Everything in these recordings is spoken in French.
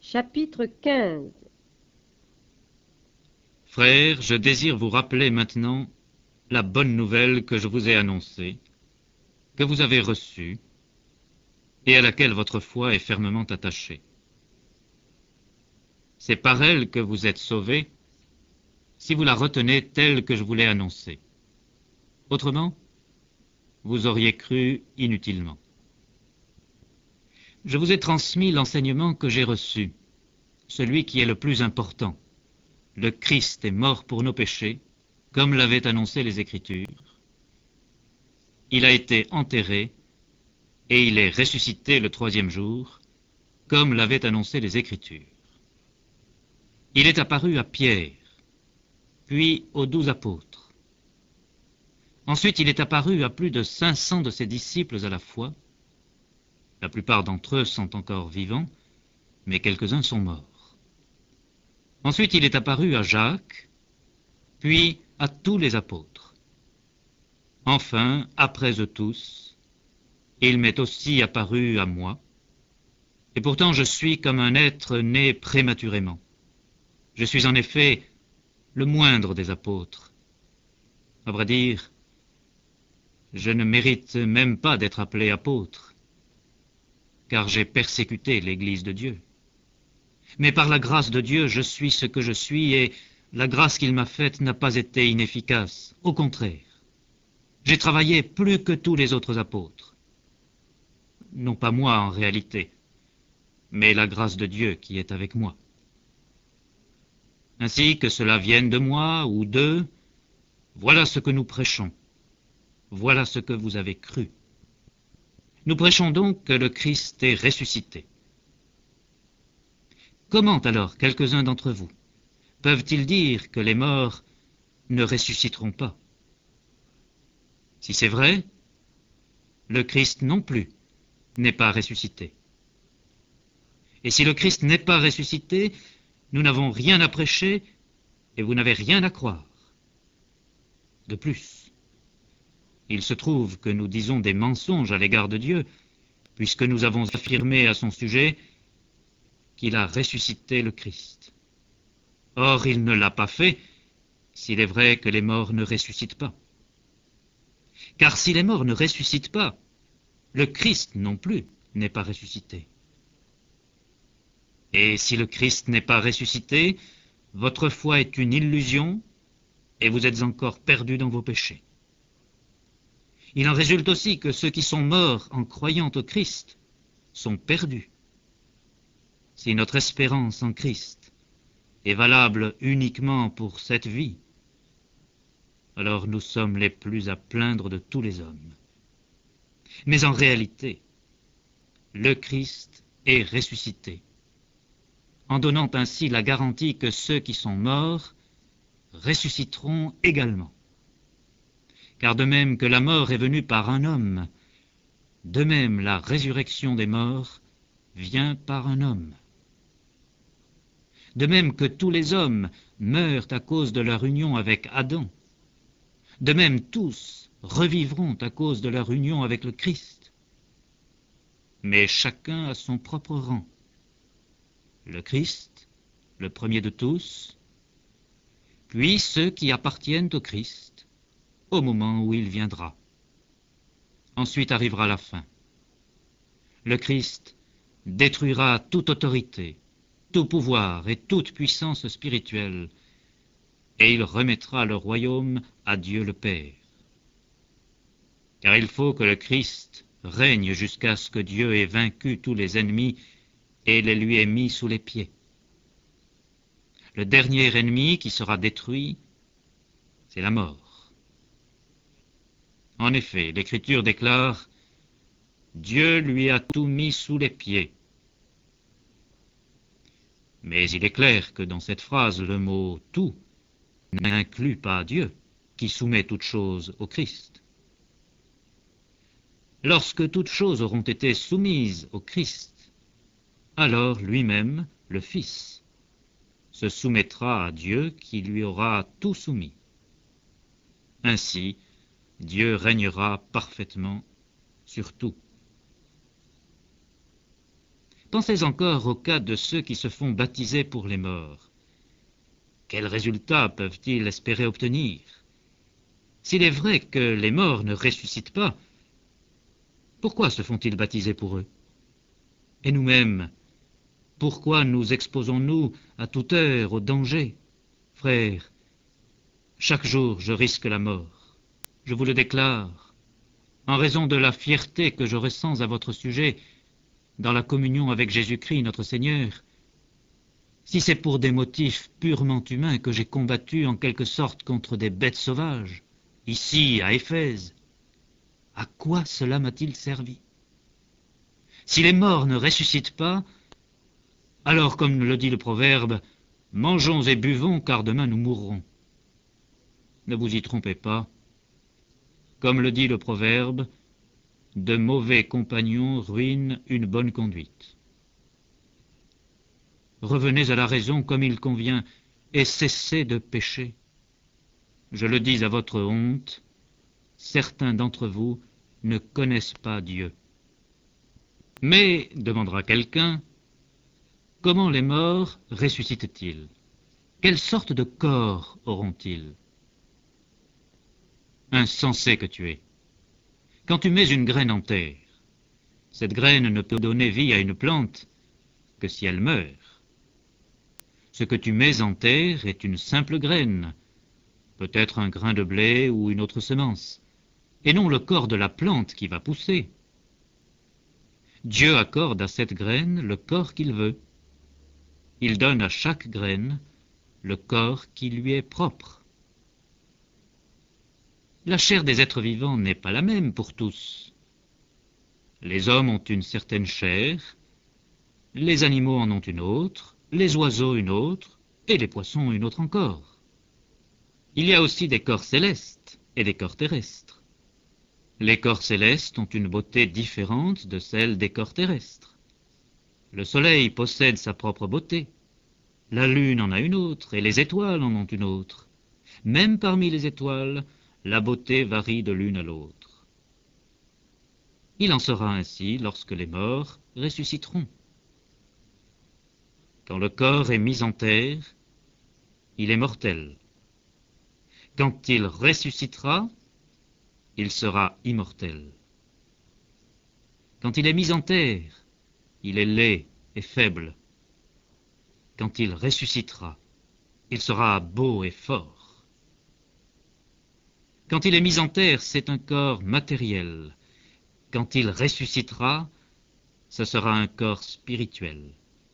Chapitre 15. Frères, je désire vous rappeler maintenant la bonne nouvelle que je vous ai annoncée, que vous avez reçue, et à laquelle votre foi est fermement attachée. C'est par elle que vous êtes sauvés, si vous la retenez telle que je vous l'ai annoncée. Autrement, vous auriez cru inutilement. Je vous ai transmis l'enseignement que j'ai reçu, celui qui est le plus important. Le Christ est mort pour nos péchés, comme l'avaient annoncé les Écritures. Il a été enterré, et il est ressuscité le troisième jour, comme l'avaient annoncé les Écritures. Il est apparu à Pierre, puis aux 12 apôtres. Ensuite, il est apparu à plus de 500 de ses disciples à la fois. La plupart d'entre eux sont encore vivants, mais quelques-uns sont morts. Ensuite, il est apparu à Jacques, puis à tous les apôtres. Enfin, après eux tous, il m'est aussi apparu à moi, et pourtant je suis comme un être né prématurément. Je suis en effet le moindre des apôtres. À vrai dire, je ne mérite même pas d'être appelé apôtre, car j'ai persécuté l'Église de Dieu. Mais par la grâce de Dieu, je suis ce que je suis, et la grâce qu'il m'a faite n'a pas été inefficace. Au contraire, j'ai travaillé plus que tous les autres apôtres. Non pas moi en réalité, mais la grâce de Dieu qui est avec moi. Ainsi que cela vienne de moi ou d'eux, voilà ce que nous prêchons. Voilà ce que vous avez cru. Nous prêchons donc que le Christ est ressuscité. Comment alors quelques-uns d'entre vous peuvent-ils dire que les morts ne ressusciteront pas? Si c'est vrai, le Christ non plus n'est pas ressuscité. Et si le Christ n'est pas ressuscité, nous n'avons rien à prêcher et vous n'avez rien à croire. De plus, il se trouve que nous disons des mensonges à l'égard de Dieu, puisque nous avons affirmé à son sujet qu'il a ressuscité le Christ. Or, il ne l'a pas fait, s'il est vrai que les morts ne ressuscitent pas. Car si les morts ne ressuscitent pas, le Christ non plus n'est pas ressuscité. Et si le Christ n'est pas ressuscité, votre foi est une illusion et vous êtes encore perdus dans vos péchés. Il en résulte aussi que ceux qui sont morts en croyant au Christ sont perdus. Si notre espérance en Christ est valable uniquement pour cette vie, alors nous sommes les plus à plaindre de tous les hommes. Mais en réalité, le Christ est ressuscité, en donnant ainsi la garantie que ceux qui sont morts ressusciteront également. Car de même que la mort est venue par un homme, de même la résurrection des morts vient par un homme. De même que tous les hommes meurent à cause de leur union avec Adam, de même tous revivront à cause de leur union avec le Christ. Mais chacun a son propre rang. Le Christ, le premier de tous, puis ceux qui appartiennent au Christ, au moment où il viendra. Ensuite arrivera la fin. Le Christ détruira toute autorité, tout pouvoir et toute puissance spirituelle, et il remettra le royaume à Dieu le Père. Car il faut que le Christ règne jusqu'à ce que Dieu ait vaincu tous les ennemis et les lui ait mis sous les pieds. Le dernier ennemi qui sera détruit, c'est la mort. En effet, l'Écriture déclare « Dieu lui a tout mis sous les pieds ». Mais il est clair que dans cette phrase, le mot « tout » n'inclut pas Dieu, qui soumet toutes choses au Christ. Lorsque toutes choses auront été soumises au Christ, alors lui-même, le Fils, se soumettra à Dieu qui lui aura tout soumis. Ainsi, Dieu régnera parfaitement sur tout. Pensez encore au cas de ceux qui se font baptiser pour les morts. Quels résultats peuvent-ils espérer obtenir? S'il est vrai que les morts ne ressuscitent pas, pourquoi se font-ils baptiser pour eux? Et nous-mêmes, pourquoi nous exposons-nous à toute heure au danger? Frères, chaque jour je risque la mort. Je vous le déclare, en raison de la fierté que je ressens à votre sujet, dans la communion avec Jésus-Christ notre Seigneur. Si c'est pour des motifs purement humains que j'ai combattu en quelque sorte contre des bêtes sauvages, ici à Éphèse, à quoi cela m'a-t-il servi? Si les morts ne ressuscitent pas, alors comme le dit le proverbe, mangeons et buvons car demain nous mourrons. Ne vous y trompez pas. Comme le dit le proverbe, de mauvais compagnons ruinent une bonne conduite. Revenez à la raison comme il convient et cessez de pécher. Je le dis à votre honte, certains d'entre vous ne connaissent pas Dieu. Mais, demandera quelqu'un, comment les morts ressuscitent-ils? Quelle sorte de corps auront-ils? Insensé que tu es. Quand tu mets une graine en terre, cette graine ne peut donner vie à une plante que si elle meurt. Ce que tu mets en terre est une simple graine, peut-être un grain de blé ou une autre semence, et non le corps de la plante qui va pousser. Dieu accorde à cette graine le corps qu'il veut. Il donne à chaque graine le corps qui lui est propre. La chair des êtres vivants n'est pas la même pour tous. Les hommes ont une certaine chair, les animaux en ont une autre, les oiseaux une autre, et les poissons une autre encore. Il y a aussi des corps célestes et des corps terrestres. Les corps célestes ont une beauté différente de celle des corps terrestres. Le soleil possède sa propre beauté, la lune en a une autre, et les étoiles en ont une autre. Même parmi les étoiles, la beauté varie de l'une à l'autre. Il en sera ainsi lorsque les morts ressusciteront. Quand le corps est mis en terre, il est mortel. Quand il ressuscitera, il sera immortel. Quand il est mis en terre, il est laid et faible. Quand il ressuscitera, il sera beau et fort. Quand il est mis en terre, c'est un corps matériel. Quand il ressuscitera, ce sera un corps spirituel.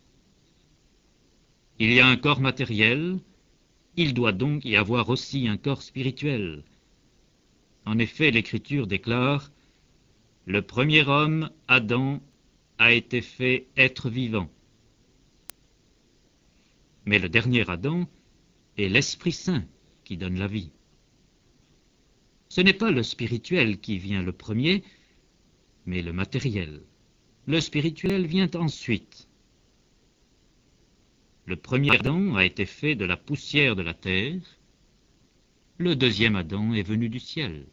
Il y a un corps matériel, il doit donc y avoir aussi un corps spirituel. En effet, l'Écriture déclare « Le premier homme, Adam, a été fait être vivant. » Mais le dernier Adam est l'Esprit Saint qui donne la vie. Ce n'est pas le spirituel qui vient le premier, mais le matériel. Le spirituel vient ensuite. Le premier Adam a été fait de la poussière de la terre, le deuxième Adam est venu du ciel.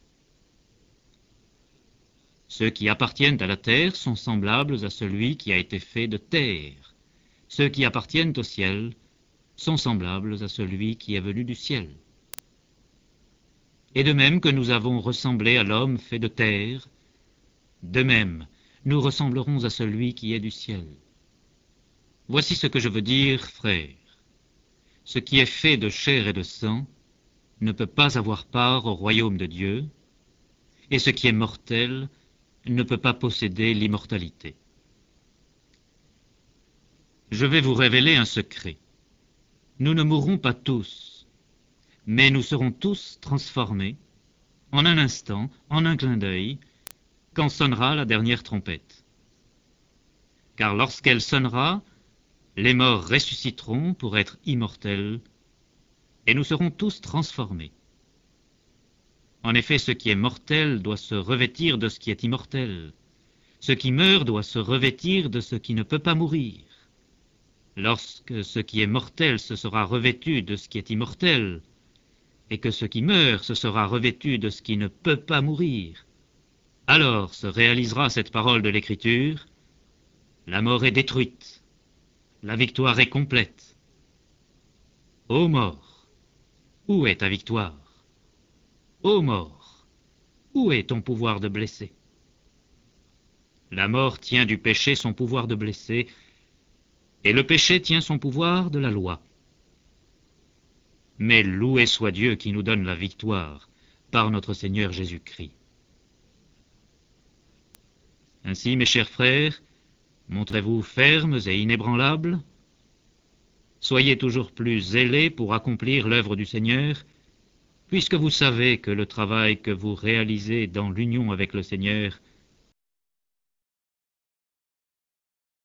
Ceux qui appartiennent à la terre sont semblables à celui qui a été fait de terre. Ceux qui appartiennent au ciel sont semblables à celui qui est venu du ciel. Et de même que nous avons ressemblé à l'homme fait de terre, de même nous ressemblerons à celui qui est du ciel. Voici ce que je veux dire, frères. Ce qui est fait de chair et de sang ne peut pas avoir part au royaume de Dieu, et ce qui est mortel ne peut pas posséder l'immortalité. Je vais vous révéler un secret. Nous ne mourrons pas tous, mais nous serons tous transformés, en un instant, en un clin d'œil, quand sonnera la dernière trompette. Car lorsqu'elle sonnera, les morts ressusciteront pour être immortels, et nous serons tous transformés. En effet, ce qui est mortel doit se revêtir de ce qui est immortel. Ce qui meurt doit se revêtir de ce qui ne peut pas mourir. Lorsque ce qui est mortel se sera revêtu de ce qui est immortel, et que ce qui meurt se sera revêtu de ce qui ne peut pas mourir, alors se réalisera cette parole de l'Écriture, La mort est détruite. La victoire est complète. Ô mort, où est ta victoire? Ô mort, où est ton pouvoir de blesser? La mort tient du péché son pouvoir de blesser, et le péché tient son pouvoir de la loi. Mais loué soit Dieu qui nous donne la victoire par notre Seigneur Jésus-Christ. Ainsi, mes chers frères, montrez-vous fermes et inébranlables. Soyez toujours plus zélés pour accomplir l'œuvre du Seigneur, puisque vous savez que le travail que vous réalisez dans l'union avec le Seigneur